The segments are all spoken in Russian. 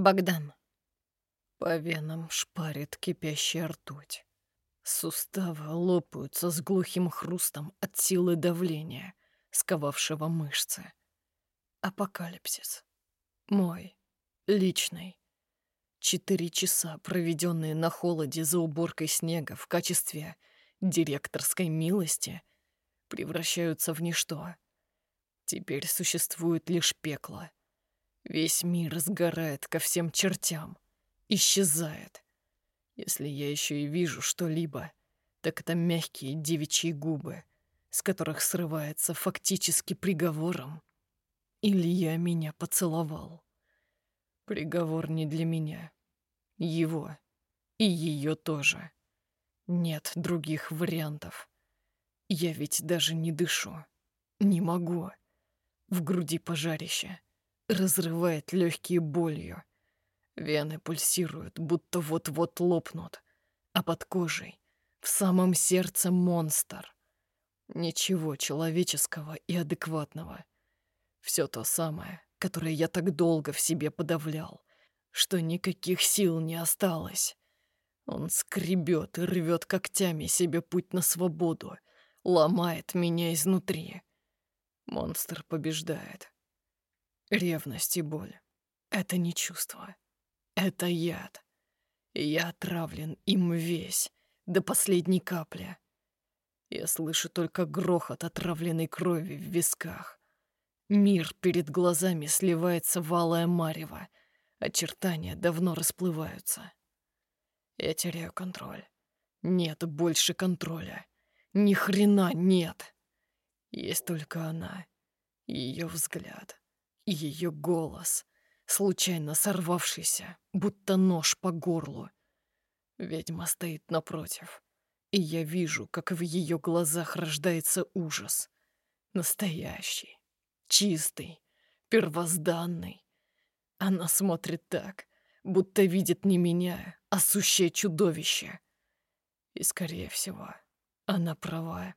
Богдан. По венам шпарит кипящая ртуть. Суставы лопаются с глухим хрустом от силы давления, сковавшего мышцы. Апокалипсис. Мой. Личный. 4 часа, проведенные на холоде за уборкой снега в качестве директорской милости, превращаются в ничто. Теперь существует лишь пекло. Весь мир сгорает ко всем чертям, исчезает. Если я еще и вижу что-либо, так это мягкие девичьи губы, с которых срывается фактически приговором. Илья меня поцеловал. Приговор не для меня. Его. И ее тоже. Нет других вариантов. Я ведь даже не дышу. Не могу. В груди пожарище. Разрывает легкие болью. Вены пульсируют, будто вот-вот лопнут. А под кожей, в самом сердце монстр. Ничего человеческого и адекватного. Все то самое, которое я так долго в себе подавлял, что никаких сил не осталось. Он скребет и рвет когтями себе путь на свободу, ломает меня изнутри. Монстр побеждает. Ревность и боль — это не чувство. Это яд. И я отравлен им весь, до последней капли. Я слышу только грохот отравленной крови в висках. Мир перед глазами сливается в алое марево. Очертания давно расплываются. Я теряю контроль. Нет больше контроля. Ни хрена нет. Есть только она, ее взгляд, ее голос, случайно сорвавшийся, будто нож по горлу. Ведьма стоит напротив, и я вижу, как в ее глазах рождается ужас. Настоящий, чистый, первозданный. Она смотрит так, будто видит не меня, а сущее чудовище. И, скорее всего, она права.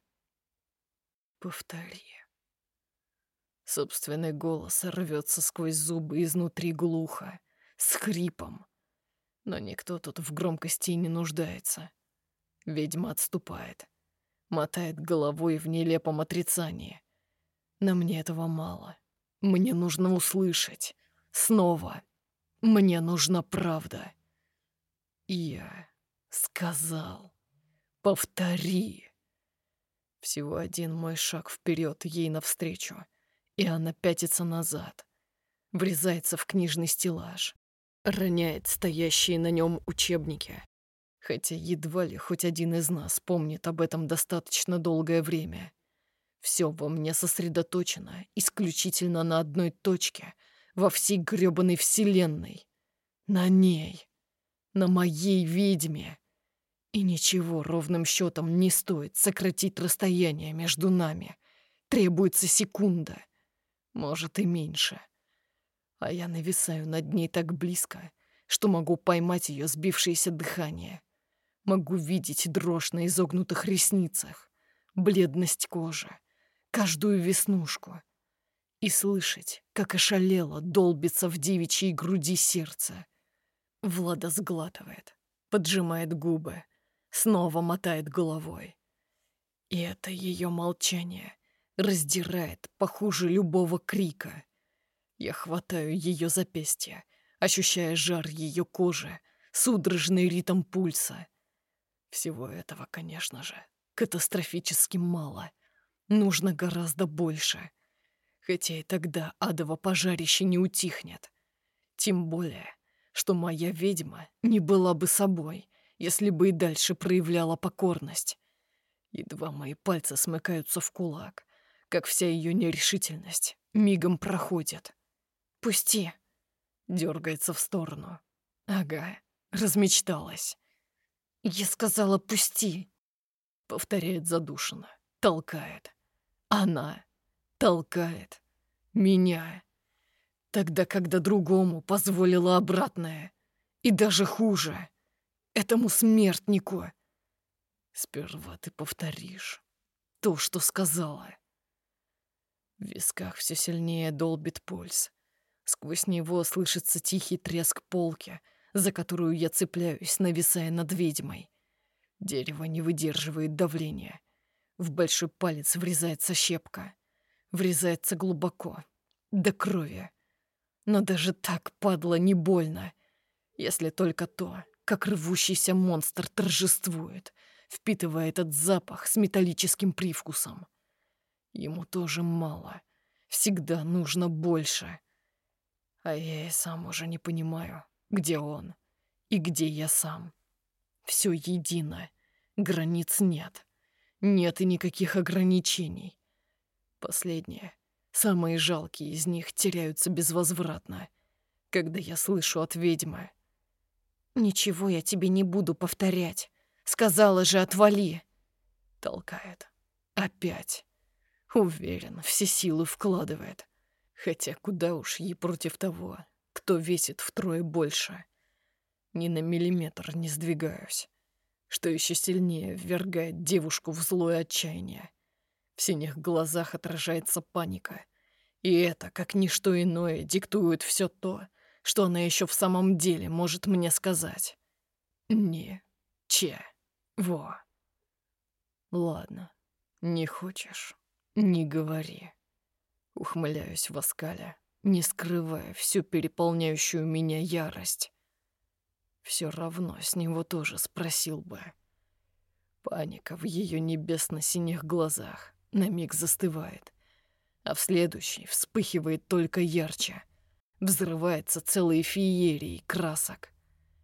Повтори. Собственный голос рвется сквозь зубы изнутри глухо, с хрипом. Но никто тут в громкости не нуждается. Ведьма отступает, мотает головой в нелепом отрицании. Но мне этого мало. Мне нужно услышать. Снова. Мне нужна правда. Я сказал. Повтори. Всего один мой шаг вперед ей навстречу, и она пятится назад, врезается в книжный стеллаж, роняет стоящие на нем учебники, хотя едва ли хоть один из нас помнит об этом достаточно долгое время. Все во мне сосредоточено исключительно на одной точке во всей грёбаной вселенной. На ней. На моей ведьме. И ничего ровным счетом не стоит сократить расстояние между нами. Требуется секунда. Может, и меньше. А я нависаю над ней так близко, что могу поймать ее сбившееся дыхание. Могу видеть дрожь на изогнутых ресницах, бледность кожи, каждую веснушку. И слышать, как ошалело долбится в девичьей груди сердце. Влада сглатывает, поджимает губы, снова мотает головой. И это ее молчание раздирает похуже любого крика. Я хватаю ее запястье, ощущая жар ее кожи, судорожный ритм пульса. Всего этого, конечно же, катастрофически мало. Нужно гораздо больше. Хотя и тогда адово пожарище не утихнет. Тем более, что моя ведьма не была бы собой, если бы и дальше проявляла покорность. Едва мои пальцы смыкаются в кулак, как вся ее нерешительность мигом проходит. «Пусти!» — дергается в сторону. «Ага, размечталась». «Я сказала, пусти!» — повторяет задушенно, толкает. Она толкает меня. Тогда, когда другому позволила обратное. И даже хуже. Этому смертнику. Сперва ты повторишь то, что сказала. В висках все сильнее долбит пульс. Сквозь него слышится тихий треск полки, за которую я цепляюсь, нависая над ведьмой. Дерево не выдерживает давления. В большой палец врезается щепка. Врезается глубоко, до крови. Но даже так, падла, не больно, если только то, как рвущийся монстр торжествует, впитывая этот запах с металлическим привкусом. Ему тоже мало. Всегда нужно больше. А я и сам уже не понимаю, где он и где я сам. Все едино. Границ нет. Нет и никаких ограничений. Последние, самые жалкие из них теряются безвозвратно, когда я слышу от ведьмы: «Ничего я тебе не буду повторять. Сказала же, отвали!» Толкает. Опять. Уверен, все силы вкладывает. Хотя куда уж ей против того, кто весит втрое больше. Ни на миллиметр не сдвигаюсь, что еще сильнее ввергает девушку в злое отчаяние. В синих глазах отражается паника. И это, как ничто иное, диктует все то, что она еще в самом деле может мне сказать. Во. Ладно, не хочешь — не говори. Ухмыляюсь в оскале, не скрывая всю переполняющую меня ярость. Все равно с него тоже спросил бы. Паника в ее небесно-синих глазах на миг застывает, а в следующий вспыхивает только ярче. Взрывается целой феерией красок.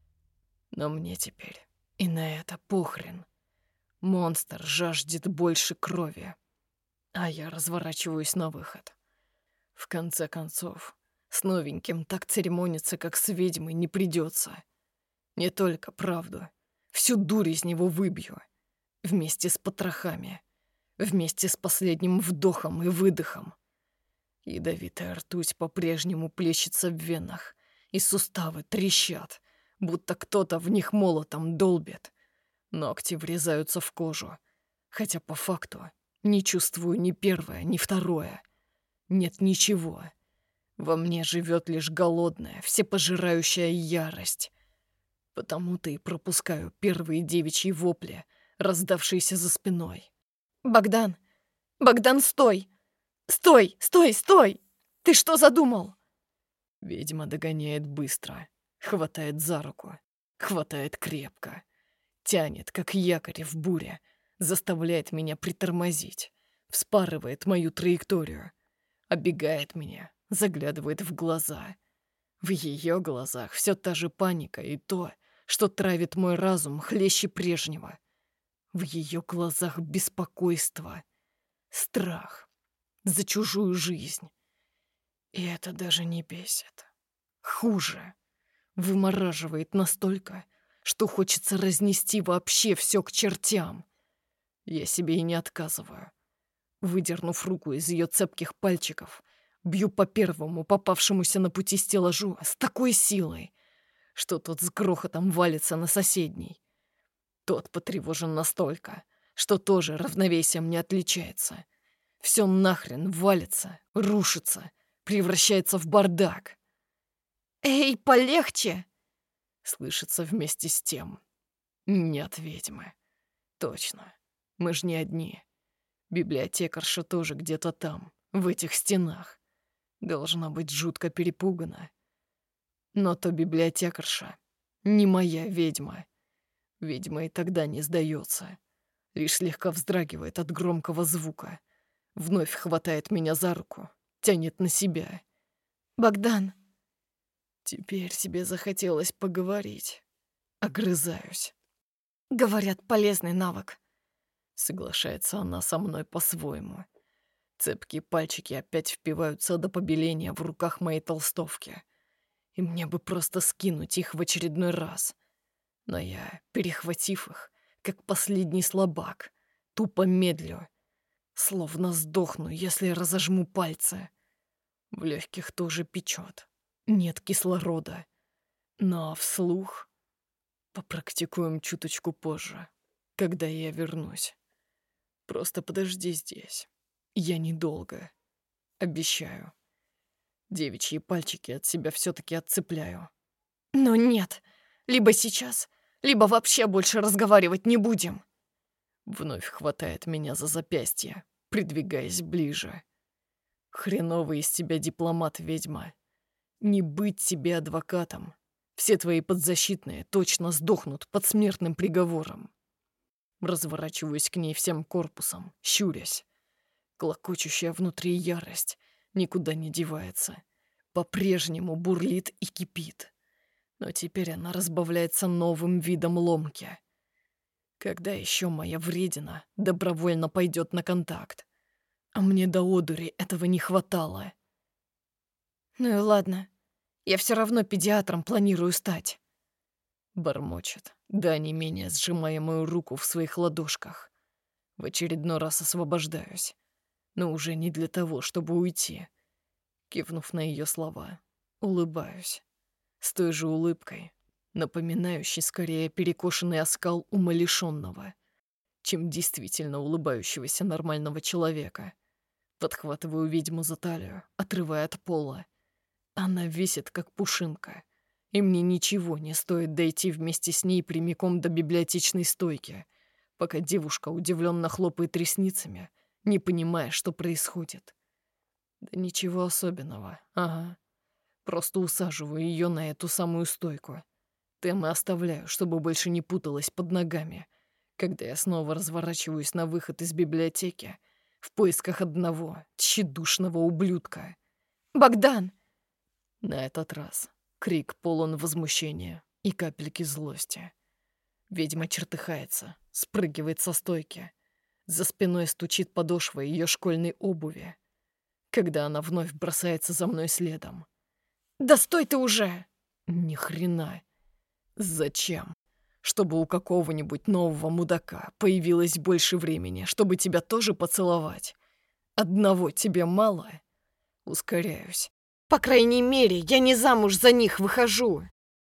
Но мне теперь и на это похрен. Монстр жаждет больше крови, а я разворачиваюсь на выход. В конце концов, с новеньким так церемониться, как с ведьмой, не придется. Не только правду, всю дурь из него выбью. Вместе с потрохами, вместе с последним вдохом и выдохом. Ядовитая ртуть по-прежнему плещется в венах, и суставы трещат, будто кто-то в них молотом долбит. Ногти врезаются в кожу, хотя по факту не чувствую ни первое, ни второе. Нет ничего. Во мне живет лишь голодная, всепожирающая ярость. Потому-то и пропускаю первые девичьи вопли, раздавшиеся за спиной. «Богдан! Богдан, стой! Стой! Стой! Стой! Ты что задумал?» Ведьма догоняет быстро, хватает за руку, хватает крепко, тянет, как якорь в буре, заставляет меня притормозить, вспарывает мою траекторию, оббегает меня, заглядывает в глаза. В ее глазах все та же паника и то, что травит мой разум хлеще прежнего. В ее глазах беспокойство, страх за чужую жизнь. И это даже не бесит. Хуже. Вымораживает настолько, что хочется разнести вообще все к чертям. Я себе и не отказываю. Выдернув руку из ее цепких пальчиков, бью по первому попавшемуся на пути стеллажу с такой силой, что тот с грохотом валится на соседний. Тот потревожен настолько, что тоже равновесием не отличается. Все нахрен валится, рушится, превращается в бардак. «Эй, полегче!» Слышится вместе с тем. Нет ведьмы. Точно. Мы ж не одни. Библиотекарша тоже где-то там, в этих стенах. Должна быть жутко перепугана. Но то библиотекарша не моя ведьма. Ведьма и тогда не сдается. Лишь слегка вздрагивает от громкого звука. Вновь хватает меня за руку, тянет на себя. «Богдан!» Теперь тебе захотелось поговорить. Огрызаюсь. «Говорят, полезный навык». Соглашается она со мной по-своему. Цепкие пальчики опять впиваются до побеления в руках моей толстовки. И мне бы просто скинуть их в очередной раз. Но я, перехватив их, как последний слабак, тупо медлю. Словно сдохну, если разожму пальцы. В легких тоже печет. Нет кислорода. Но вслух попрактикуем чуточку позже, когда я вернусь. Просто подожди здесь. Я недолго. Обещаю. Девичьи пальчики от себя все-таки отцепляю. Но нет, либо сейчас, либо вообще больше разговаривать не будем. Вновь хватает меня за запястье, придвигаясь ближе. Хреновый из тебя дипломат, ведьма. Не быть тебе адвокатом. Все твои подзащитные точно сдохнут под смертным приговором. Разворачиваюсь к ней всем корпусом, щурясь. Клокочущая внутри ярость никуда не девается. По-прежнему бурлит и кипит. Но теперь она разбавляется новым видом ломки. Когда еще моя вредина добровольно пойдет на контакт? А мне до одури этого не хватало. Ну и ладно, я все равно педиатром планирую стать. Бормочет, да не менее сжимая мою руку в своих ладошках. В очередной раз освобождаюсь, но уже не для того, чтобы уйти. Кивнув на ее слова, улыбаюсь. С той же улыбкой, напоминающей скорее перекошенный оскал умалишенного, чем действительно улыбающегося нормального человека. Подхватываю ведьму за талию, отрывая от пола. Она висит, как пушинка, и мне ничего не стоит дойти вместе с ней прямиком до библиотечной стойки, пока девушка удивленно хлопает ресницами, не понимая, что происходит. Да ничего особенного, ага. Просто усаживаю ее на эту самую стойку. Темы оставляю, чтобы больше не путалась под ногами, когда я снова разворачиваюсь на выход из библиотеки в поисках одного тщедушного ублюдка. «Богдан!» На этот раз крик полон возмущения и капельки злости. Ведьма чертыхается, спрыгивает со стойки. За спиной стучит подошва ее школьной обуви, когда она вновь бросается за мной следом. «Да стой ты уже!» Ни хрена. Зачем? Чтобы у какого-нибудь нового мудака появилось больше времени, чтобы тебя тоже поцеловать? Одного тебе мало? Ускоряюсь. «По крайней мере, я не замуж за них выхожу!»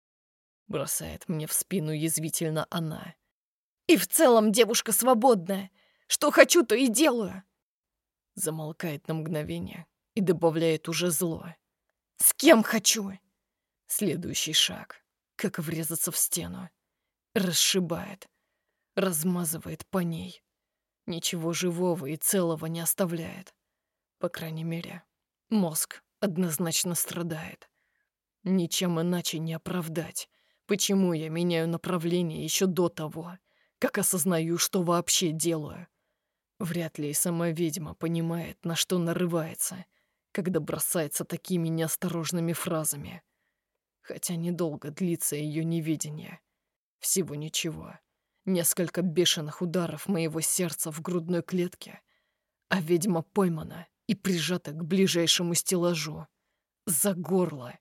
Бросает мне в спину язвительно она. «И в целом девушка свободная. Что хочу, то и делаю!» Замолкает на мгновение и добавляет уже зло. «С кем хочу!» Следующий шаг. Как врезаться в стену. Расшибает. Размазывает по ней. Ничего живого и целого не оставляет. По крайней мере, мозг однозначно страдает. Ничем иначе не оправдать, почему я меняю направление еще до того, как осознаю, что вообще делаю. Вряд ли и сама ведьма понимает, на что нарывается, когда бросается такими неосторожными фразами. Хотя недолго длится ее неведение. Всего ничего. Несколько бешеных ударов моего сердца в грудной клетке, а ведьма поймана и прижата к ближайшему стеллажу. За горло.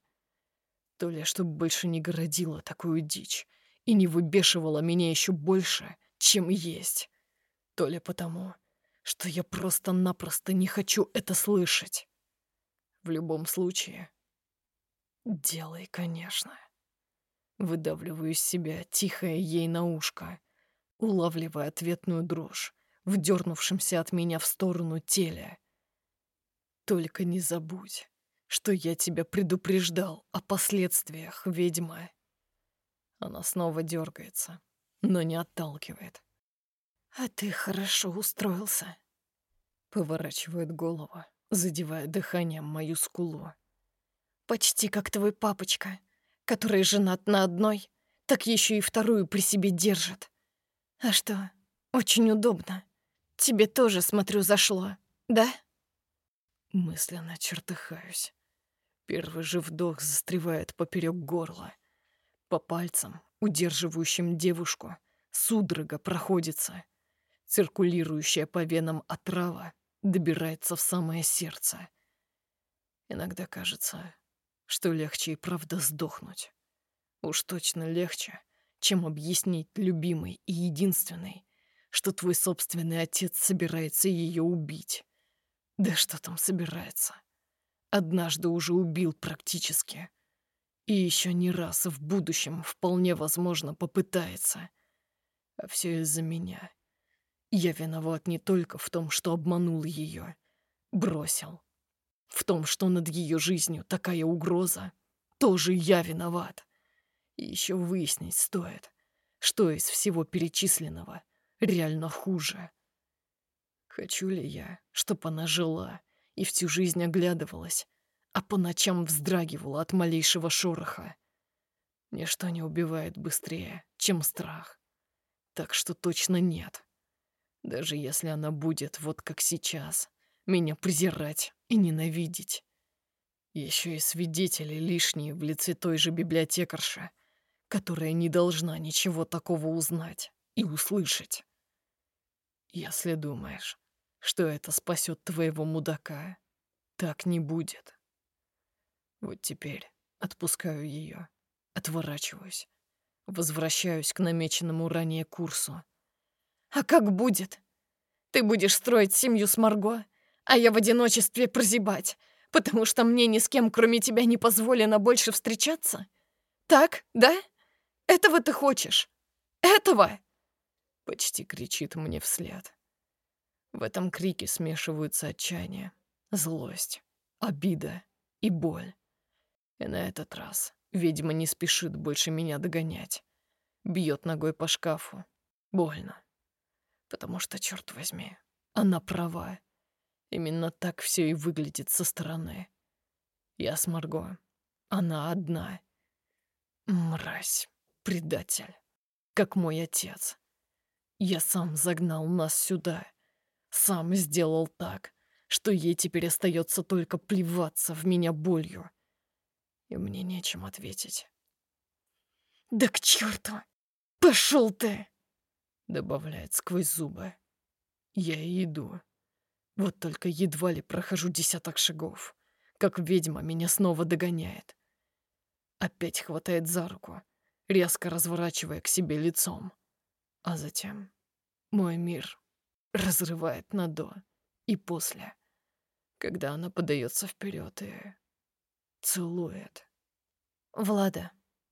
То ли чтобы больше не городила такую дичь и не выбешивала меня еще больше, чем есть. То ли потому, что я просто-напросто не хочу это слышать. В любом случае, делай, конечно. Выдавливаю из себя тихое ей на ушко, улавливая ответную дрожь в дернувшемся от меня в сторону теле. Только не забудь, что я тебя предупреждал о последствиях, ведьма. Она снова дергается, но не отталкивает. «А ты хорошо устроился». Поворачивает голову, задевая дыханием мою скулу. «Почти как твой папочка, который женат на одной, так еще и вторую при себе держит. А что, очень удобно. Тебе тоже, смотрю, зашло, да?» Мысленно чертыхаюсь. Первый же вдох застревает поперек горла. По пальцам, удерживающим девушку, судорога проходится. Циркулирующая по венам отрава добирается в самое сердце. Иногда кажется, что легче и правда сдохнуть. Уж точно легче, чем объяснить любимой и единственной, что твой собственный отец собирается ее убить. Да что там собирается? Однажды уже убил практически. И еще не раз в будущем вполне возможно попытается. А все из-за меня. Я виноват не только в том, что обманул ее, бросил, В том, что над ее жизнью такая угроза, тоже я виноват. И еще выяснить стоит, что из всего перечисленного реально хуже. Хочу ли я, чтоб она жила и всю жизнь оглядывалась, а по ночам вздрагивала от малейшего шороха? Ничто не убивает быстрее, чем страх. Так что точно нет. Даже если она будет, вот как сейчас, меня презирать и ненавидеть. Еще и свидетели лишние в лице той же библиотекарши, которая не должна ничего такого узнать и услышать. Если думаешь, что это спасет твоего мудака, так не будет. Вот теперь отпускаю ее, отворачиваюсь, возвращаюсь к намеченному ранее курсу. А как будет? Ты будешь строить семью с Марго, а я в одиночестве прозябать, потому что мне ни с кем, кроме тебя, не позволено больше встречаться? Так, да? Этого ты хочешь? Этого?» Почти кричит мне вслед. В этом крике смешиваются отчаяние, злость, обида и боль. И на этот раз ведьма не спешит больше меня догонять. Бьет ногой по шкафу. Больно. Потому что, черт возьми, она права. Именно так все и выглядит со стороны. Я с Марго. Она одна. Мразь. Предатель. Как мой отец. Я сам загнал нас сюда. Сам сделал так, что ей теперь остается только плеваться в меня болью. И мне нечем ответить. «Да к черту! Пошел ты!» Добавляет сквозь зубы. Я и иду. Вот только едва ли прохожу 10 шагов, как ведьма меня снова догоняет. Опять хватает за руку, резко разворачивая к себе лицом. А затем мой мир разрывает на «до» и «после», когда она подается вперед и целует. «Влада,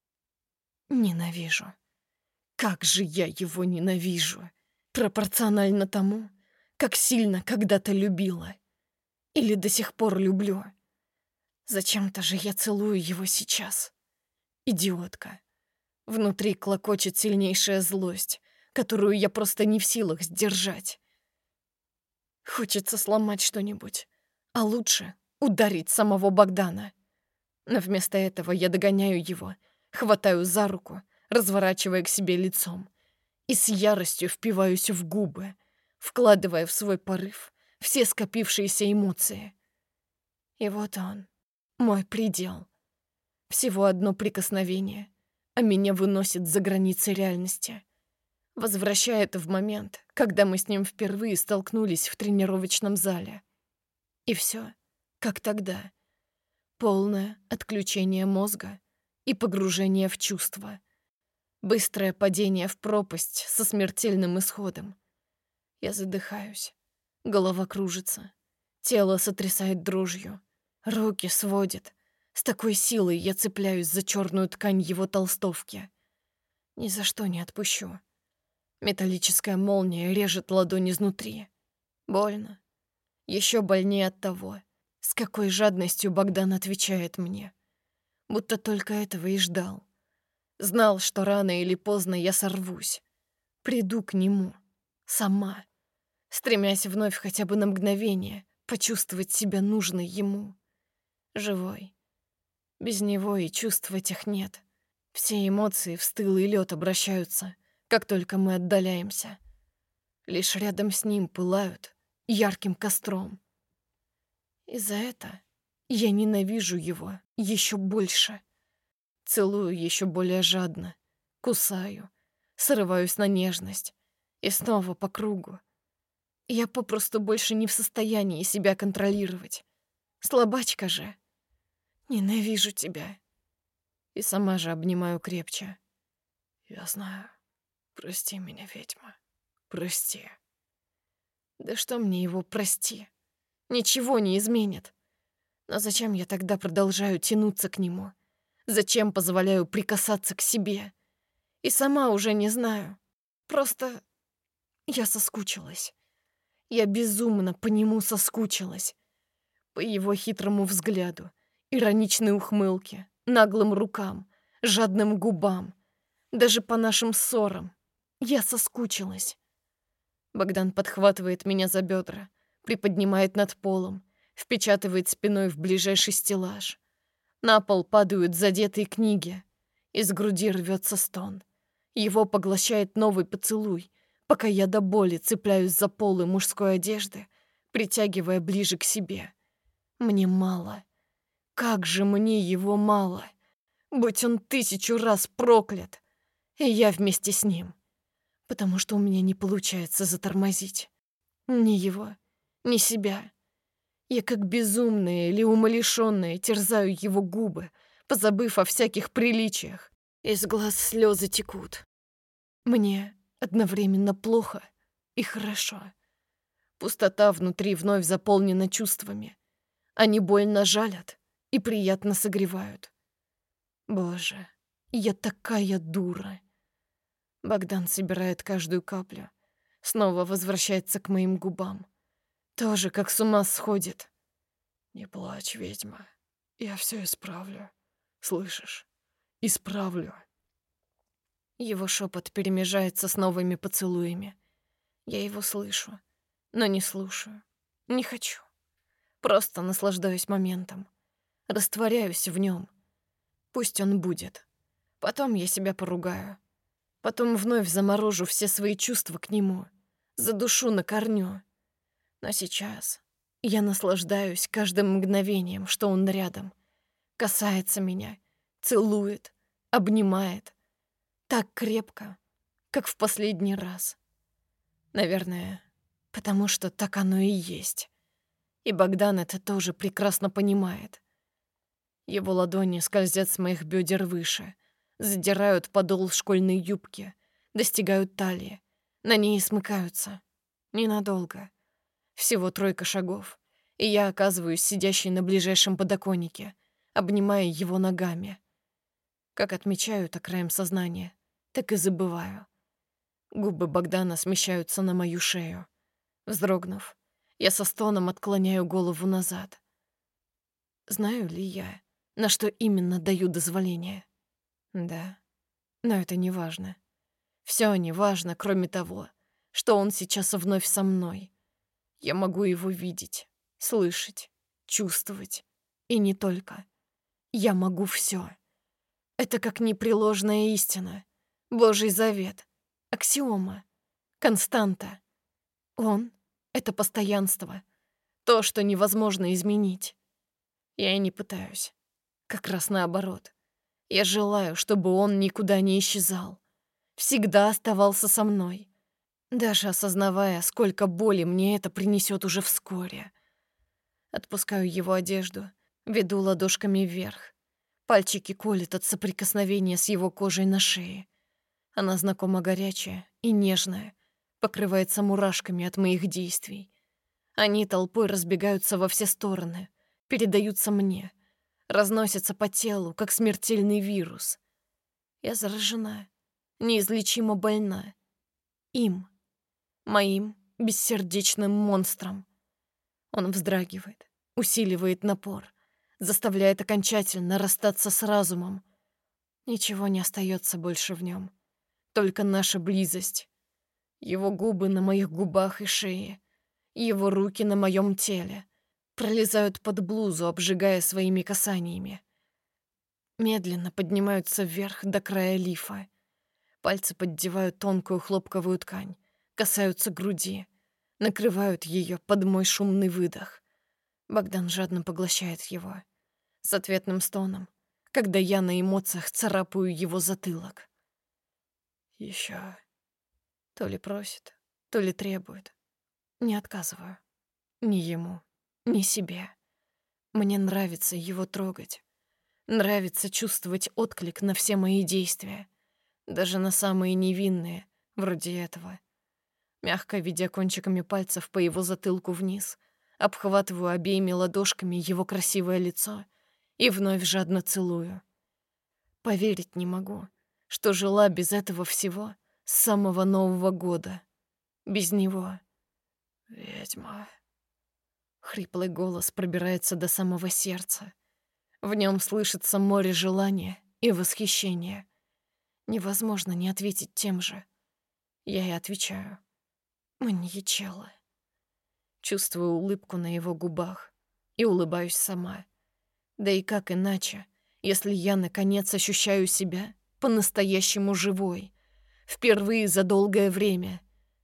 ненавижу. Как же я его ненавижу! Пропорционально тому, как сильно когда-то любила. Или до сих пор люблю. Зачем-то же я целую его сейчас. Идиотка. Внутри клокочет сильнейшая злость, которую я просто не в силах сдержать. Хочется сломать что-нибудь, а лучше ударить самого Богдана. Но вместо этого я догоняю его, хватаю за руку, разворачивая к себе лицом, и с яростью впиваюсь в губы, вкладывая в свой порыв все скопившиеся эмоции. И вот он, мой предел. Всего одно прикосновение, а меня выносит за границы реальности. Возвращает в момент, когда мы с ним впервые столкнулись в тренировочном зале. И все, как тогда. Полное отключение мозга и погружение в чувства. Быстрое падение в пропасть со смертельным исходом. Я задыхаюсь. Голова кружится. Тело сотрясает дрожью. Руки сводит. С такой силой я цепляюсь за черную ткань его толстовки. Ни за что не отпущу. Металлическая молния режет ладонь изнутри. Больно. Еще больнее от того, с какой жадностью Богдан отвечает мне. Будто только этого и ждал. Знал, что рано или поздно я сорвусь. Приду к нему. Сама. Стремясь вновь хотя бы на мгновение почувствовать себя нужной ему. Живой. Без него и чувств этих нет. Все эмоции в стылый лед обращаются, как только мы отдаляемся. Лишь рядом с ним пылают ярким костром. И за это я ненавижу его еще больше. Целую еще более жадно, кусаю, срываюсь на нежность и снова по кругу. Я попросту больше не в состоянии себя контролировать. Слабачка же. Ненавижу тебя. И сама же обнимаю крепче. Я знаю. Прости меня, ведьма. Прости. Да что мне его прости? Ничего не изменит. Но зачем я тогда продолжаю тянуться к нему? Зачем позволяю прикасаться к себе? И сама уже не знаю. Просто я соскучилась. Я безумно по нему соскучилась. По его хитрому взгляду, ироничной ухмылке, наглым рукам, жадным губам, даже по нашим ссорам. Я соскучилась. Богдан подхватывает меня за бедра, приподнимает над полом, впечатывает спиной в ближайший стеллаж. На пол падают задетые книги. Из груди рвется стон. Его поглощает новый поцелуй, пока я до боли цепляюсь за полы мужской одежды, притягивая ближе к себе. Мне мало. Как же мне его мало. Будь он 1000 раз проклят. И я вместе с ним. Потому что у меня не получается затормозить. Ни его, ни себя. Я как безумная или умалишённая терзаю его губы, позабыв о всяких приличиях. Из глаз слезы текут. Мне одновременно плохо и хорошо. Пустота внутри вновь заполнена чувствами. Они больно жалят и приятно согревают. Боже, я такая дура. Богдан собирает каждую каплю, снова возвращается к моим губам. Тоже как с ума сходит. Не плачь, ведьма. Я все исправлю. Слышишь? Исправлю. Его шепот перемежается с новыми поцелуями. Я его слышу, но не слушаю. Не хочу. Просто наслаждаюсь моментом. Растворяюсь в нем. Пусть он будет. Потом я себя поругаю. Потом вновь заморожу все свои чувства к нему. Задушу на корню. Но сейчас я наслаждаюсь каждым мгновением, что он рядом. Касается меня, целует, обнимает. Так крепко, как в последний раз. Наверное, потому что так оно и есть. И Богдан это тоже прекрасно понимает. Его ладони скользят с моих бедер выше, задирают подол школьной юбки, достигают талии, на ней смыкаются. Ненадолго. Всего 3 шагов, и я оказываюсь сидящей на ближайшем подоконнике, обнимая его ногами. Как отмечаю это краем сознания, так и забываю. Губы Богдана смещаются на мою шею. Вздрогнув, я со стоном отклоняю голову назад. Знаю ли я, на что именно даю дозволение? Да, но это не важно. Всё не важно, кроме того, что он сейчас вновь со мной. Я могу его видеть, слышать, чувствовать. И не только. Я могу всё. Это как непреложная истина, Божий завет, аксиома, константа. Он — это постоянство, то, что невозможно изменить. Я и не пытаюсь. Как раз наоборот. Я желаю, чтобы он никуда не исчезал. Всегда оставался со мной. Даже осознавая, сколько боли мне это принесет уже вскоре. Отпускаю его одежду, веду ладошками вверх. Пальчики колят от соприкосновения с его кожей на шее. Она знакомо горячая и нежная, покрывается мурашками от моих действий. Они толпой разбегаются во все стороны, передаются мне, разносятся по телу, как смертельный вирус. Я заражена, неизлечимо больна. Им, моим бессердечным монстром. Он вздрагивает, усиливает напор, заставляет окончательно расстаться с разумом. Ничего не остается больше в нем, только наша близость. Его губы на моих губах и шее, его руки на моем теле пролезают под блузу, обжигая своими касаниями. Медленно поднимаются вверх до края лифа. Пальцы поддевают тонкую хлопковую ткань, касаются груди, накрывают ее под мой шумный выдох. Богдан жадно поглощает его с ответным стоном, когда я на эмоциях царапаю его затылок. Еще. То ли просит, то ли требует. Не отказываю. Ни ему, ни себе. Мне нравится его трогать. Нравится чувствовать отклик на все мои действия. Даже на самые невинные, вроде этого. Мягко ведя кончиками пальцев по его затылку вниз, обхватываю обеими ладошками его красивое лицо и вновь жадно целую. Поверить не могу, что жила без этого всего с самого Нового года. Без него. Ведьма. Хриплый голос пробирается до самого сердца. В нем слышится море желания и восхищения. Невозможно не ответить тем же. Я и отвечаю. Маньячелло. Чувствую улыбку на его губах и улыбаюсь сама. Да и как иначе, если я, наконец, ощущаю себя по-настоящему живой. Впервые за долгое время.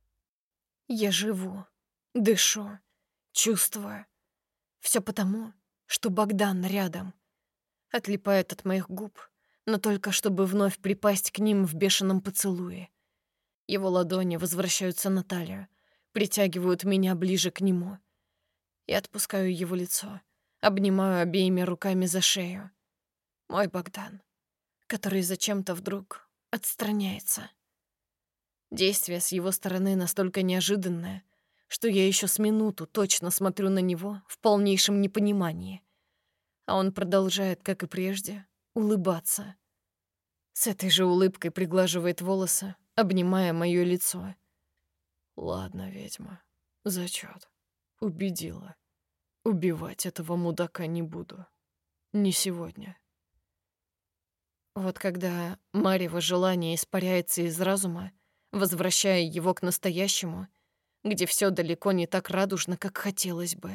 Я живу, дышу, чувствую. Все потому, что Богдан рядом. Отлипает от моих губ, но только чтобы вновь припасть к ним в бешеном поцелуе. Его ладони возвращаются на талию, притягивают меня ближе к нему. Я отпускаю его лицо, обнимаю обеими руками за шею. Мой Богдан, который зачем-то вдруг отстраняется. Действие с его стороны настолько неожиданное, что я еще с минуту точно смотрю на него в полнейшем непонимании. А он продолжает, как и прежде, улыбаться. С этой же улыбкой приглаживает волосы, обнимая моё лицо. Ладно, ведьма, зачёт. Убедила. Убивать этого мудака не буду. Не сегодня. Вот когда марево желание испаряется из разума, возвращая его к настоящему, где все далеко не так радужно, как хотелось бы.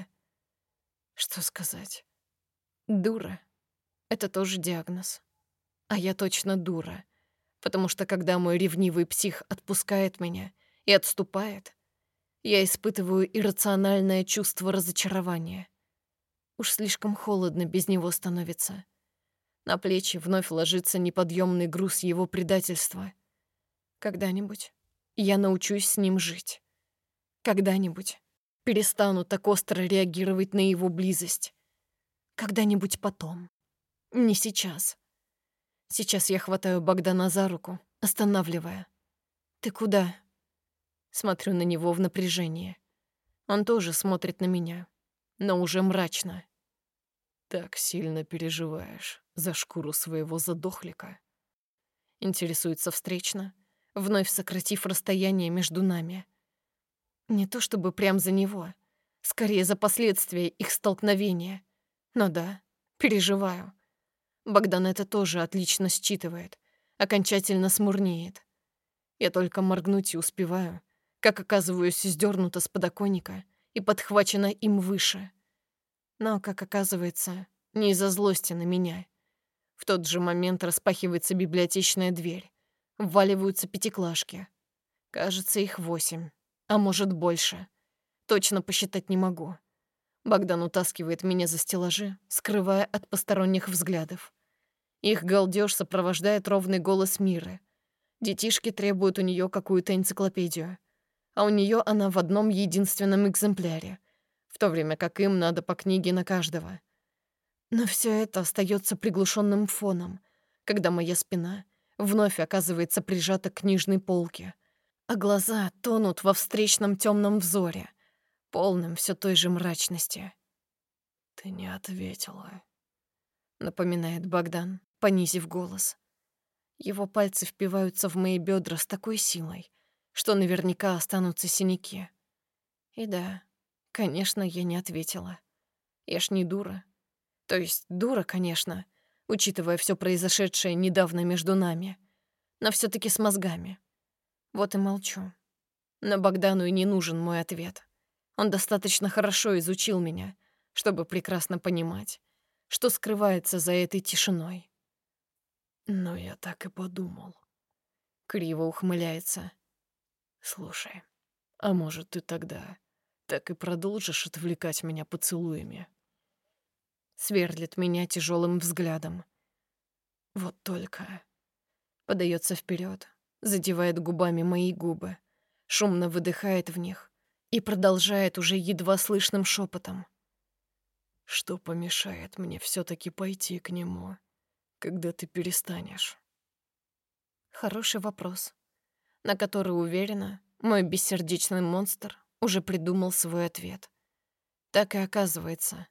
Что сказать? Дура. Это тоже диагноз. А я точно дура. Потому что когда мой ревнивый псих отпускает меня и отступает, я испытываю иррациональное чувство разочарования. Уж слишком холодно без него становится. На плечи вновь ложится неподъемный груз его предательства. Когда-нибудь я научусь с ним жить. Когда-нибудь перестану так остро реагировать на его близость. Когда-нибудь потом. Не сейчас. Сейчас я хватаю Богдана за руку, останавливая. «Ты куда?» Смотрю на него в напряжении. Он тоже смотрит на меня, но уже мрачно. Так сильно переживаешь за шкуру своего задохлика. Интересуется встречно, вновь сократив расстояние между нами. Не то чтобы прям за него, скорее за последствия их столкновения. Но да, переживаю. Богдан это тоже отлично считывает, окончательно смурнеет. Я только моргнуть и успеваю, как оказываюсь сдёрнута с подоконника и подхвачена им выше. Но, как оказывается, не из-за злости на меня. В тот же момент распахивается библиотечная дверь. Вваливаются пятиклашки. Кажется, их 8, а может больше. Точно посчитать не могу. Богдан утаскивает меня за стеллажи, скрывая от посторонних взглядов. Их галдёж сопровождает ровный голос Миры. Детишки требуют у неё какую-то энциклопедию, а у неё она в одном единственном экземпляре, в то время как им надо по книге на каждого. Но всё это остаётся приглушённым фоном, когда моя спина вновь оказывается прижата к книжной полке, а глаза тонут во встречном тёмном взоре, полном всё той же мрачности. «Ты не ответила», — напоминает Богдан, понизив голос. Его пальцы впиваются в мои бедра с такой силой, что наверняка останутся синяки. И да, конечно, я не ответила. Я ж не дура. То есть дура, конечно, учитывая все произошедшее недавно между нами, но все таки с мозгами. Вот и молчу. Но Богдану и не нужен мой ответ. Он достаточно хорошо изучил меня, чтобы прекрасно понимать, что скрывается за этой тишиной. но я так и подумал. Криво ухмыляется. Слушай, а может, ты тогда так и продолжишь отвлекать меня поцелуями? Сверлит меня тяжелым взглядом. Вот только... Подается вперед, задевает губами мои губы, шумно выдыхает в них и продолжает уже едва слышным шепотом. Что помешает мне все-таки пойти к нему, когда ты перестанешь? Хороший вопрос, на который, уверена, мой бессердечный монстр уже придумал свой ответ. Так и оказывается.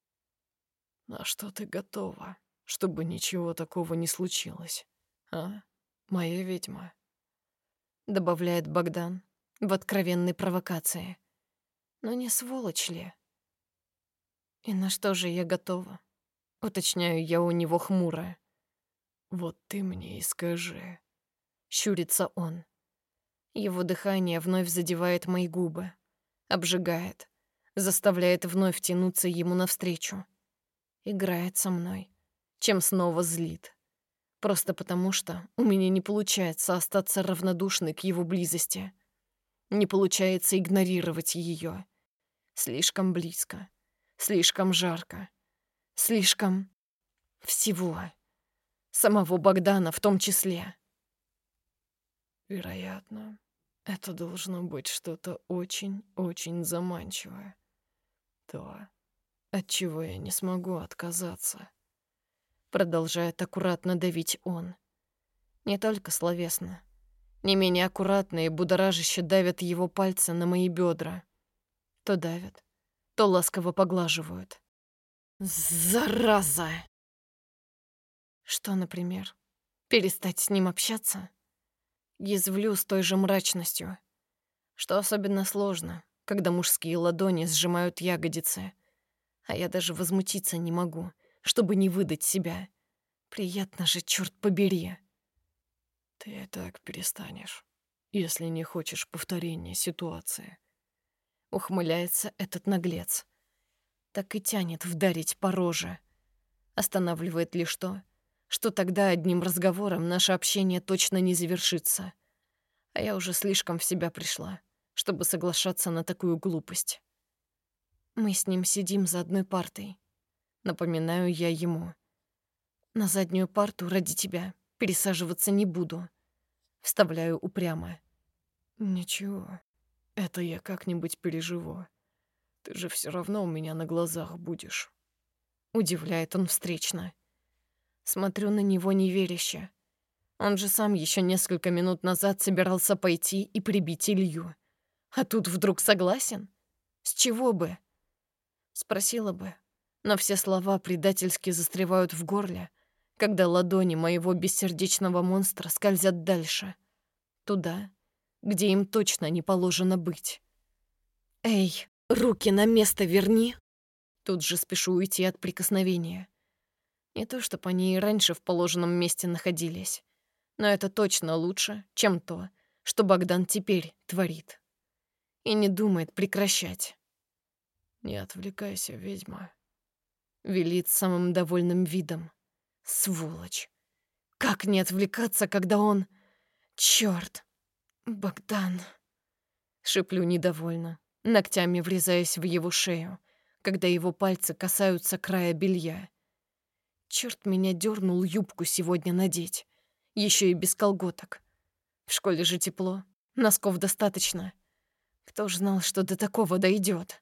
На что ты готова, чтобы ничего такого не случилось, а, моя ведьма? Добавляет Богдан в откровенной провокации. Но не сволочь ли? И на что же я готова? Уточняю я у него хмуро. Вот ты мне и скажи. Щурится он. Его дыхание вновь задевает мои губы. Обжигает. Заставляет вновь тянуться ему навстречу. Играет со мной. Чем снова злит. Просто потому, что у меня не получается остаться равнодушной к его близости. Не получается игнорировать ее. Слишком близко. Слишком жарко. Слишком всего. Самого Богдана в том числе. Вероятно, это должно быть что-то очень-очень заманчивое. То, от чего я не смогу отказаться. Продолжает аккуратно давить он. Не только словесно. Не менее аккуратно и будоражаще давят его пальцы на мои бедра. То давят, то ласково поглаживают. Зараза! Что, например? Перестать с ним общаться? Язвлю с той же мрачностью. Что особенно сложно, когда мужские ладони сжимают ягодицы. А я даже возмутиться не могу, чтобы не выдать себя. Приятно же, черт побери. Ты и так перестанешь, если не хочешь повторения ситуации. Ухмыляется этот наглец. Так и тянет вдарить по роже. Останавливает лишь то, что тогда одним разговором наше общение точно не завершится. А я уже слишком в себя пришла, чтобы соглашаться на такую глупость. Мы с ним сидим за одной партой. Напоминаю я ему. На заднюю парту ради тебя пересаживаться не буду. Вставляю упрямо. Ничего, это я как-нибудь переживу. Ты же все равно у меня на глазах будешь. Удивляет он встречно. Смотрю на него неверяще. Он же сам еще несколько минут назад собирался пойти и прибить Илью. А тут вдруг согласен? С чего бы? Спросила бы, но все слова предательски застревают в горле, когда ладони моего бессердечного монстра скользят дальше. Туда, где им точно не положено быть. «Эй, руки на место верни!» Тут же спешу уйти от прикосновения. Не то, чтобы они и раньше в положенном месте находились, но это точно лучше, чем то, что Богдан теперь творит. И не думает прекращать. Не отвлекайся, ведьма. Велит самым довольным видом. Сволочь. Как не отвлекаться, когда он... Чёрт. Богдан. Шиплю недовольно, ногтями врезаясь в его шею, когда его пальцы касаются края белья. Чёрт меня дернул юбку сегодня надеть. Еще и без колготок. В школе же тепло. Носков достаточно. Кто ж знал, что до такого дойдет?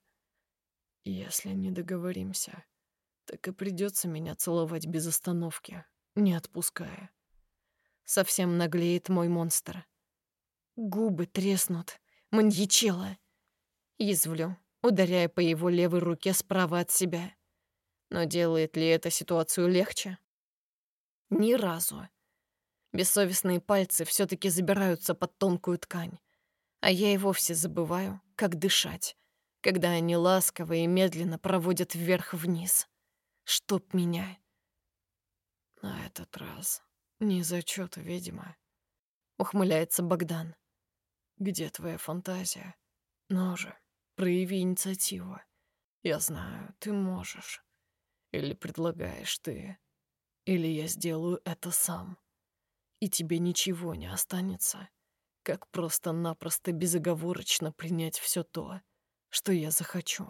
Если не договоримся, так и придется меня целовать без остановки, не отпуская. Совсем наглеет мой монстр. Губы треснут. Маньячела. Язвлю, ударяя по его левой руке справа от себя. Но делает ли это ситуацию легче? Ни разу. Бессовестные пальцы все-таки забираются под тонкую ткань, а я и вовсе забываю, как дышать, когда они ласково и медленно проводят вверх-вниз. Чтоб меня. На этот раз не зачёт, ведьма. Ухмыляется Богдан. Где твоя фантазия? Ну же, прояви инициативу. Я знаю, ты можешь. Или предлагаешь ты, или я сделаю это сам. И тебе ничего не останется, как просто-напросто безоговорочно принять все то, что я захочу.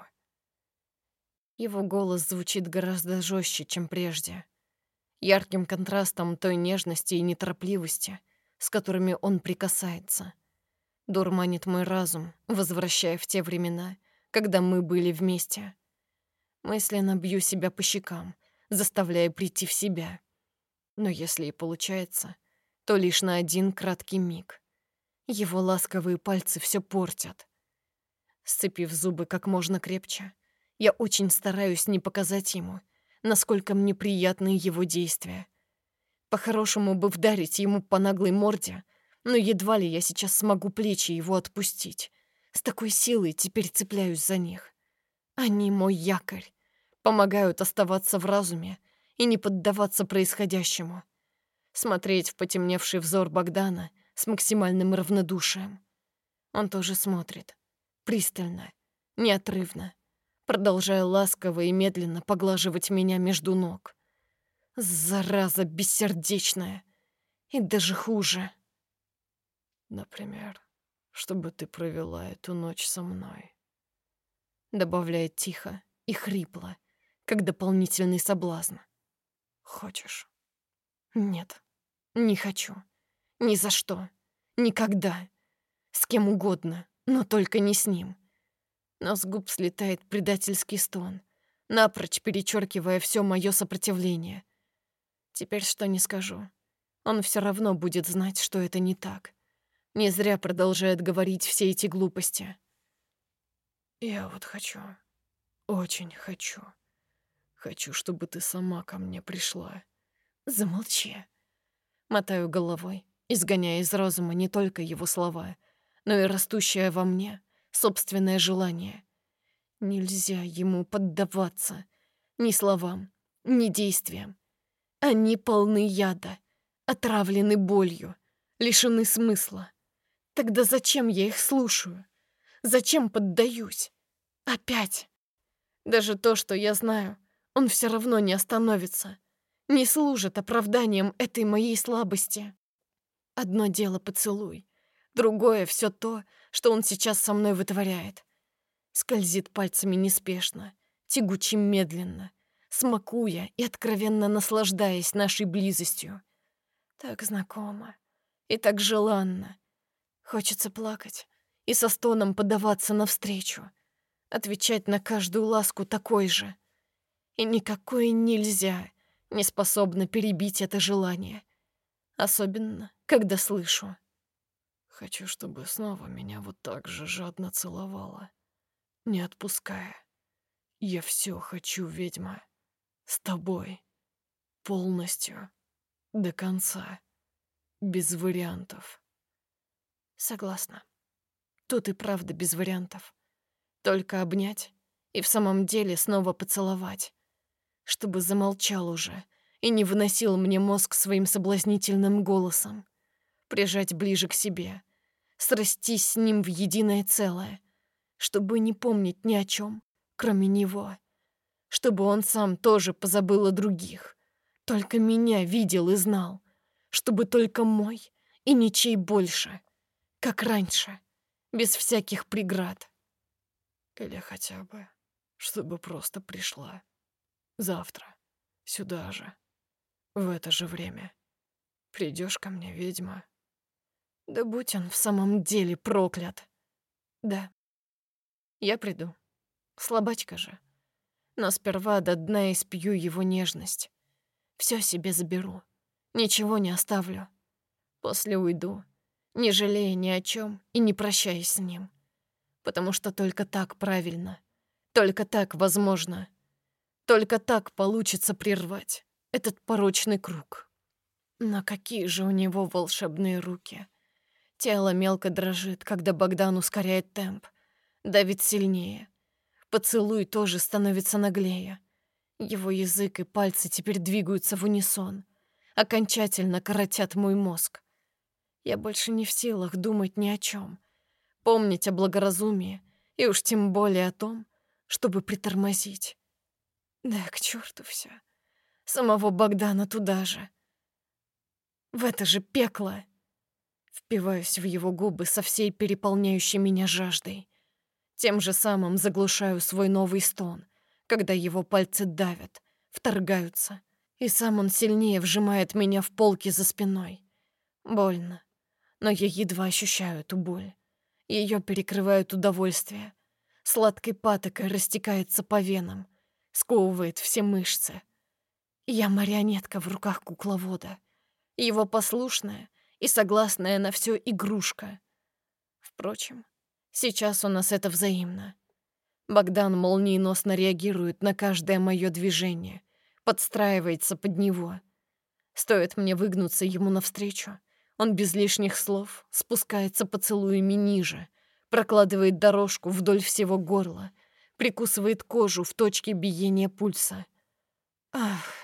Его голос звучит гораздо жестче, чем прежде. Ярким контрастом той нежности и неторопливости, с которыми он прикасается. Дурманит мой разум, возвращая в те времена, когда мы были вместе. Мысленно бью себя по щекам, заставляя прийти в себя. Но если и получается, то лишь на один краткий миг. Его ласковые пальцы все портят. Сцепив зубы как можно крепче, я очень стараюсь не показать ему, насколько мне приятны его действия. По-хорошему бы вдарить ему по наглой морде, но едва ли я сейчас смогу плечи его отпустить. С такой силой теперь цепляюсь за них. Они мой якорь, помогают оставаться в разуме и не поддаваться происходящему, смотреть в потемневший взор Богдана с максимальным равнодушием. Он тоже смотрит, пристально, неотрывно, продолжая ласково и медленно поглаживать меня между ног. Зараза бессердечная. И даже хуже. Например, чтобы ты провела эту ночь со мной. Добавляет тихо и хрипло, как дополнительный соблазн. Хочешь? Нет, не хочу. Ни за что. Никогда. С кем угодно, но только не с ним. Но с губ слетает предательский стон, напрочь перечеркивая все мое сопротивление. Теперь что не скажу. Он все равно будет знать, что это не так. Не зря продолжает говорить все эти глупости. Я вот хочу, очень хочу. Хочу, чтобы ты сама ко мне пришла. Замолчи. Мотаю головой, изгоняя из разума не только его слова, но и растущее во мне собственное желание. Нельзя ему поддаваться ни словам, ни действиям. Они полны яда, отравлены болью, лишены смысла. Тогда зачем я их слушаю? Зачем поддаюсь? Опять. Даже то, что я знаю, он все равно не остановится, не служит оправданием этой моей слабости. Одно дело поцелуй, другое все то, что он сейчас со мной вытворяет. Скользит пальцами неспешно, тягуче медленно, смакуя и откровенно наслаждаясь нашей близостью. Так знакомо и так желанно. Хочется плакать и со стоном подаваться навстречу, отвечать на каждую ласку такой же. И никакое нельзя не способно перебить это желание. Особенно, когда слышу. Хочу, чтобы снова меня вот так же жадно целовала, не отпуская. Я все хочу, ведьма. С тобой. Полностью. До конца. Без вариантов. Согласна. Тут и правда без вариантов. Только обнять и в самом деле снова поцеловать. Чтобы замолчал уже и не выносил мне мозг своим соблазнительным голосом. Прижать ближе к себе. Срастись с ним в единое целое. Чтобы не помнить ни о чем, кроме него. Чтобы он сам тоже позабыл о других. Только меня видел и знал. Чтобы только мой и ничей больше. Как раньше. Без всяких преград. Или хотя бы, чтобы просто пришла. Завтра. Сюда же. В это же время. Придешь ко мне, ведьма? Да будь он в самом деле проклят. Да. Я приду. Слабачка же. Но сперва до дна испью его нежность. Все себе заберу. Ничего не оставлю. После уйду, не жалея ни о чем и не прощаясь с ним. Потому что только так правильно. Только так возможно. Только так получится прервать этот порочный круг. Но какие же у него волшебные руки. Тело мелко дрожит, когда Богдан ускоряет темп. Давит сильнее. Поцелуй тоже становится наглее. Его язык и пальцы теперь двигаются в унисон. Окончательно коротят мой мозг. Я больше не в силах думать ни о чем. Помнить о благоразумии и уж тем более о том, чтобы притормозить. Да к черту все. Самого Богдана туда же. В это же пекло. Впиваюсь в его губы со всей переполняющей меня жаждой. Тем же самым заглушаю свой новый стон, когда его пальцы давят, вторгаются, и сам он сильнее вжимает меня в полки за спиной. Больно, но я едва ощущаю эту боль. Ее перекрывает удовольствие. Сладкой патокой растекается по венам, сковывает все мышцы. Я марионетка в руках кукловода, его послушная и согласная на все игрушка. Впрочем, сейчас у нас это взаимно. Богдан молниеносно реагирует на каждое мое движение, подстраивается под него. Стоит мне выгнуться ему навстречу, он без лишних слов спускается поцелуями ниже, прокладывает дорожку вдоль всего горла, прикусывает кожу в точке биения пульса. Ах.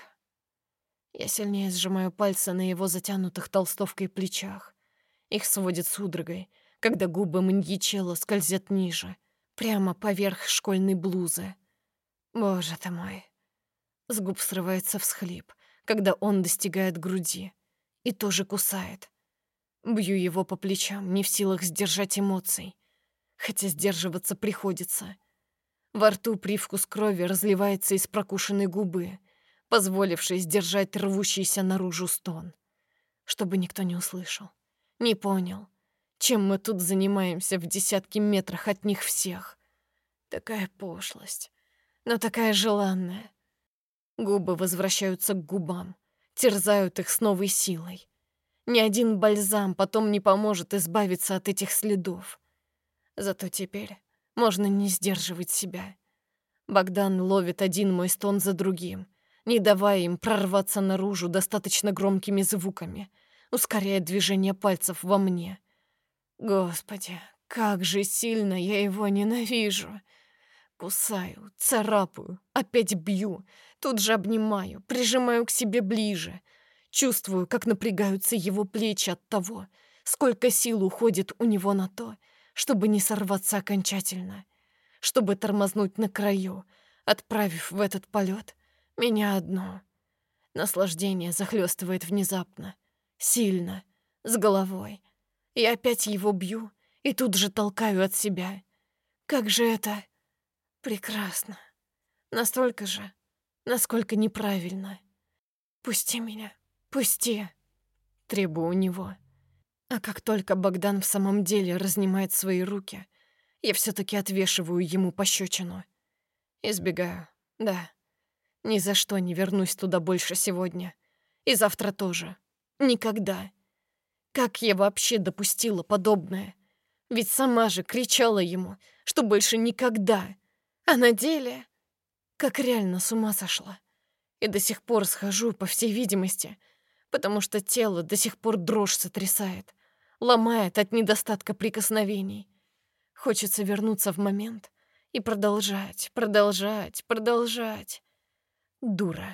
Я сильнее сжимаю пальцы на его затянутых толстовкой плечах. Их сводит судорогой, когда губы маньячелло скользят ниже, прямо поверх школьной блузы. Боже ты мой. С губ срывается всхлип, когда он достигает груди, и тоже кусает. Бью его по плечам, не в силах сдержать эмоций, хотя сдерживаться приходится. Во рту привкус крови разливается из прокушенной губы, позволившей сдержать рвущийся наружу стон. Чтобы никто не услышал, не понял, чем мы тут занимаемся в десятки метрах от них всех. Такая пошлость, но такая желанная. Губы возвращаются к губам, терзают их с новой силой. Ни один бальзам потом не поможет избавиться от этих следов. Зато теперь можно не сдерживать себя. Богдан ловит один мой стон за другим, не давая им прорваться наружу достаточно громкими звуками, ускоряя движение пальцев во мне. Господи, как же сильно я его ненавижу. Кусаю, царапаю, опять бью, тут же обнимаю, прижимаю к себе ближе. Чувствую, как напрягаются его плечи от того, сколько сил уходит у него на то, чтобы не сорваться окончательно, чтобы тормознуть на краю, отправив в этот полет меня одну. Наслаждение захлестывает внезапно, сильно, с головой. Я опять его бью и тут же толкаю от себя. Как же это прекрасно. Настолько же, насколько неправильно. «Пусти меня, пусти!» требую у него. А как только Богдан в самом деле разнимает свои руки, я все-таки отвешиваю ему пощечину. Избегаю, да. Ни за что не вернусь туда больше сегодня. И завтра тоже. Никогда. Как я вообще допустила подобное? Ведь сама же кричала ему, что больше никогда. А на деле, как реально с ума сошла. И до сих пор схожу, по всей видимости, потому что тело до сих пор дрожь сотрясает, ломает от недостатка прикосновений. Хочется вернуться в момент и продолжать. Дура.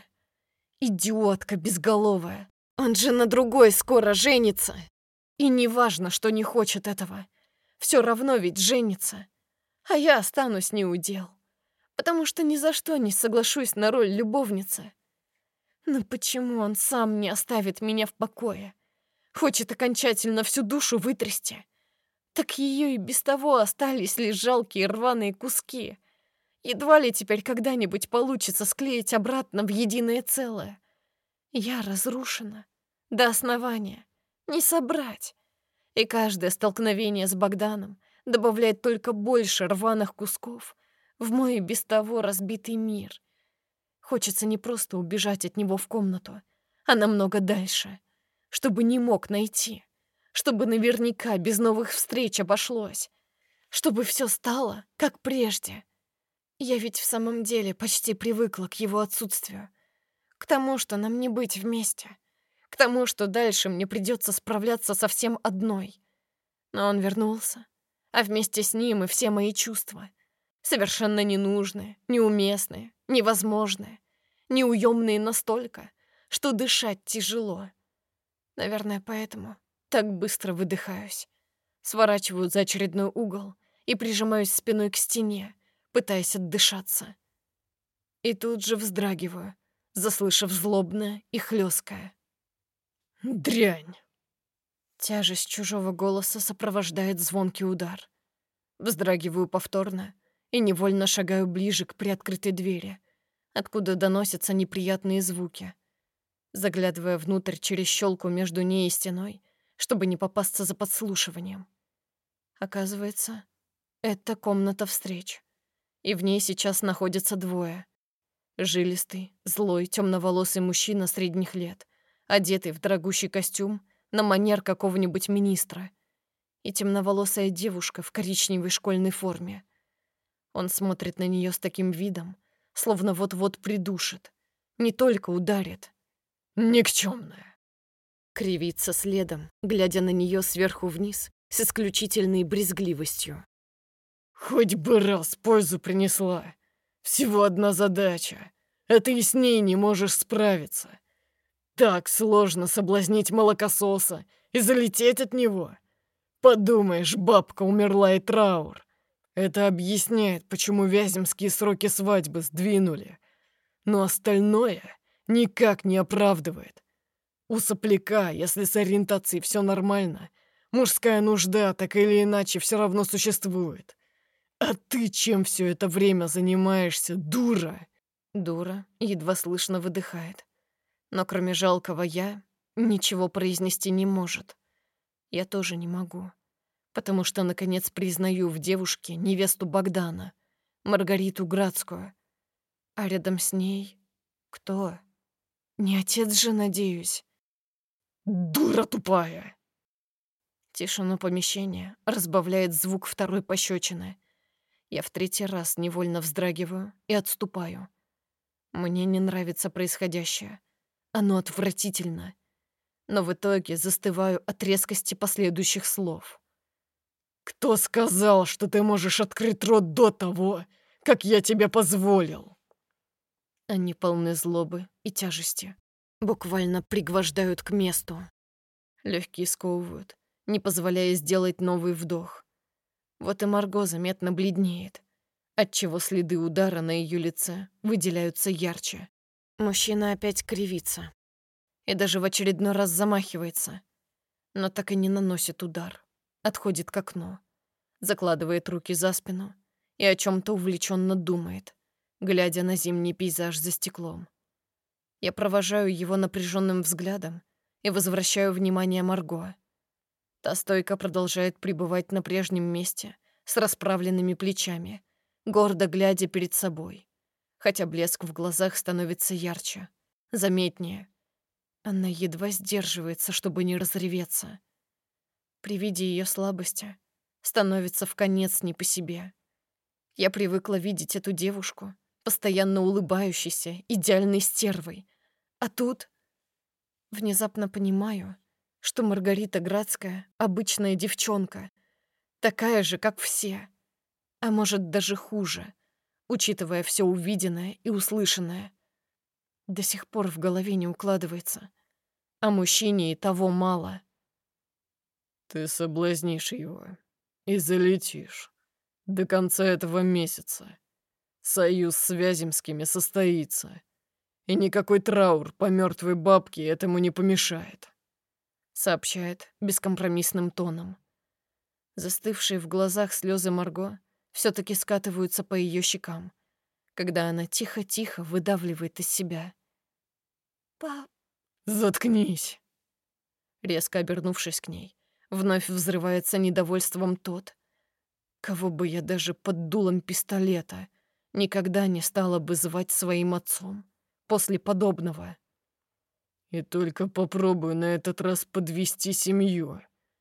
Идиотка безголовая. Он же на другой скоро женится. И не важно, что не хочет этого. Все равно ведь женится. А я останусь не у дел. Потому что ни за что не соглашусь на роль любовницы. Но почему он сам не оставит меня в покое? Хочет окончательно всю душу вытрясти. Так ее и без того остались лишь жалкие рваные куски. Едва ли теперь когда-нибудь получится склеить обратно в единое целое. Я разрушена до основания. Не собрать. И каждое столкновение с Богданом добавляет только больше рваных кусков в мой и без того разбитый мир. Хочется не просто убежать от него в комнату, а намного дальше, чтобы не мог найти, чтобы наверняка без новых встреч обошлось, чтобы все стало, как прежде. Я ведь в самом деле почти привыкла к его отсутствию, к тому, что нам не быть вместе, к тому, что дальше мне придется справляться совсем одной. Но он вернулся, а вместе с ним и все мои чувства, совершенно ненужные, неуместные, невозможные, неуемные настолько, что дышать тяжело. Наверное, поэтому так быстро выдыхаюсь. Сворачиваю за очередной угол и прижимаюсь спиной к стене, пытаясь отдышаться. И тут же вздрагиваю, заслышав злобное и хлёсткое: «Дрянь!» Тяжесть чужого голоса сопровождает звонкий удар. Вздрагиваю повторно и невольно шагаю ближе к приоткрытой двери, откуда доносятся неприятные звуки. Заглядывая внутрь через щелку между ней и стеной, чтобы не попасться за подслушиванием. Оказывается, это комната встреч, и в ней сейчас находятся двое. Жилистый, злой, темноволосый мужчина средних лет, одетый в дорогущий костюм на манер какого-нибудь министра, и темноволосая девушка в коричневой школьной форме. Он смотрит на нее с таким видом, словно вот-вот придушит, не только ударит. «Никчемная!» Кривится следом, глядя на нее сверху вниз с исключительной брезгливостью. Хоть бы раз пользу принесла. Всего одна задача, а ты с ней не можешь справиться. Так сложно соблазнить молокососа и залететь от него. Подумаешь, бабка умерла и траур. Это объясняет, почему вяземские сроки свадьбы сдвинули. Но остальное никак не оправдывает. У сопляка, если с ориентацией все нормально, мужская нужда так или иначе все равно существует. А ты чем все это время занимаешься, дура? Дура едва слышно выдыхает. Но кроме жалкого «я» ничего произнести не может. Я тоже не могу. Потому что, наконец, признаю в девушке невесту Богдана, Маргариту Градскую. А рядом с ней кто? Не отец же, надеюсь. Дура тупая! Тишину помещения разбавляет звук второй пощечины. Я в третий раз невольно вздрагиваю и отступаю. Мне не нравится происходящее. Оно отвратительно. Но в итоге застываю от резкости последующих слов. Кто сказал, что ты можешь открыть рот до того, как я тебе позволил? Они полны злобы и тяжести. Буквально пригвождают к месту. Легкие сковывают, не позволяя сделать новый вдох. Вот и Марго заметно бледнеет, отчего следы удара на ее лице выделяются ярче. Мужчина опять кривится и даже в очередной раз замахивается, но так и не наносит удар. Отходит к окну, закладывает руки за спину и о чем-то увлеченно думает, глядя на зимний пейзаж за стеклом. Я провожаю его напряженным взглядом и возвращаю внимание Марго. Та стойко продолжает пребывать на прежнем месте с расправленными плечами, гордо глядя перед собой, хотя блеск в глазах становится ярче, заметнее. Она едва сдерживается, чтобы не разреветься. При виде ее слабости становится вконец не по себе. Я привыкла видеть эту девушку, постоянно улыбающейся, идеальной стервой. А тут внезапно понимаю, что Маргарита Градская — обычная девчонка, такая же, как все, а может, даже хуже, учитывая все увиденное и услышанное. До сих пор в голове не укладывается. А мужчине и того мало. Ты соблазнишь его и залетишь до конца этого месяца. Союз с Вяземскими состоится, и никакой траур по мертвой бабке этому не помешает, Сообщает бескомпромиссным тоном. Застывшие в глазах слезы Марго все-таки скатываются по ее щекам, когда она тихо-тихо выдавливает из себя. «Пап!» Заткнись. Резко обернувшись к ней, вновь взрывается недовольством тот, кого бы я даже под дулом пистолета никогда не стала бы звать своим отцом после подобного. И только попробуй на этот раз подвести семью.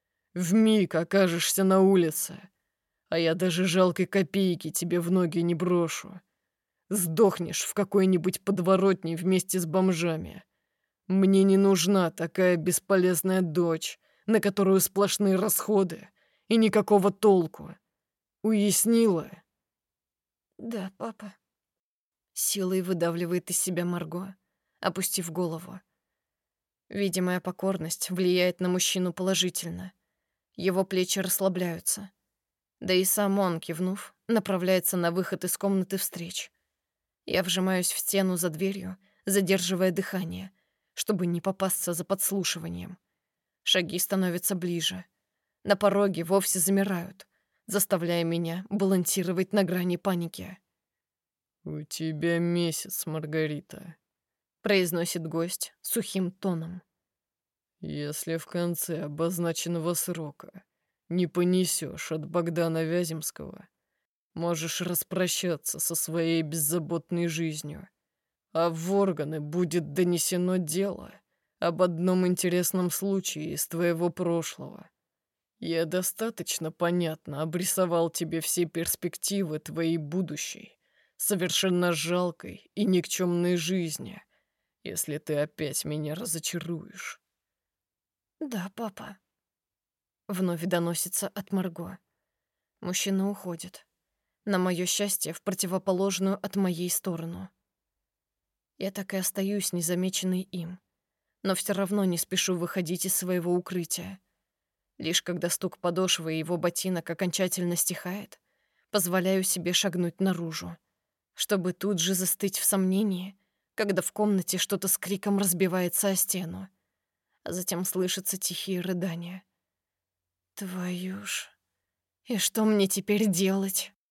Вмиг окажешься на улице, а я даже жалкой копейки тебе в ноги не брошу. Сдохнешь в какой-нибудь подворотне вместе с бомжами. Мне не нужна такая бесполезная дочь, на которую сплошные расходы и никакого толку. Уяснила? «Да, папа». Силой выдавливает из себя Марго, опустив голову. Видимая покорность влияет на мужчину положительно. Его плечи расслабляются. Да и сам он, кивнув, направляется на выход из комнаты встреч. Я вжимаюсь в стену за дверью, задерживая дыхание, чтобы не попасться за подслушиванием. Шаги становятся ближе. На пороге вовсе замирают, заставляя меня балансировать на грани паники. «У тебя месяц, Маргарита», — произносит гость сухим тоном. «Если в конце обозначенного срока не понесешь от Богдана Вяземского, можешь распрощаться со своей беззаботной жизнью, а в органы будет донесено дело об одном интересном случае из твоего прошлого. Я достаточно понятно обрисовал тебе все перспективы твоей будущей, совершенно жалкой и никчемной жизни, если ты опять меня разочаруешь». «Да, папа». Вновь доносится от Марго. Мужчина уходит. На моё счастье, в противоположную от моей сторону. Я так и остаюсь незамеченной им, но все равно не спешу выходить из своего укрытия. Лишь когда стук подошвы и его ботинок окончательно стихает, позволяю себе шагнуть наружу, чтобы тут же застыть в сомнении, когда в комнате что-то с криком разбивается о стену, а затем слышатся тихие рыдания. Твою ж... И что мне теперь делать?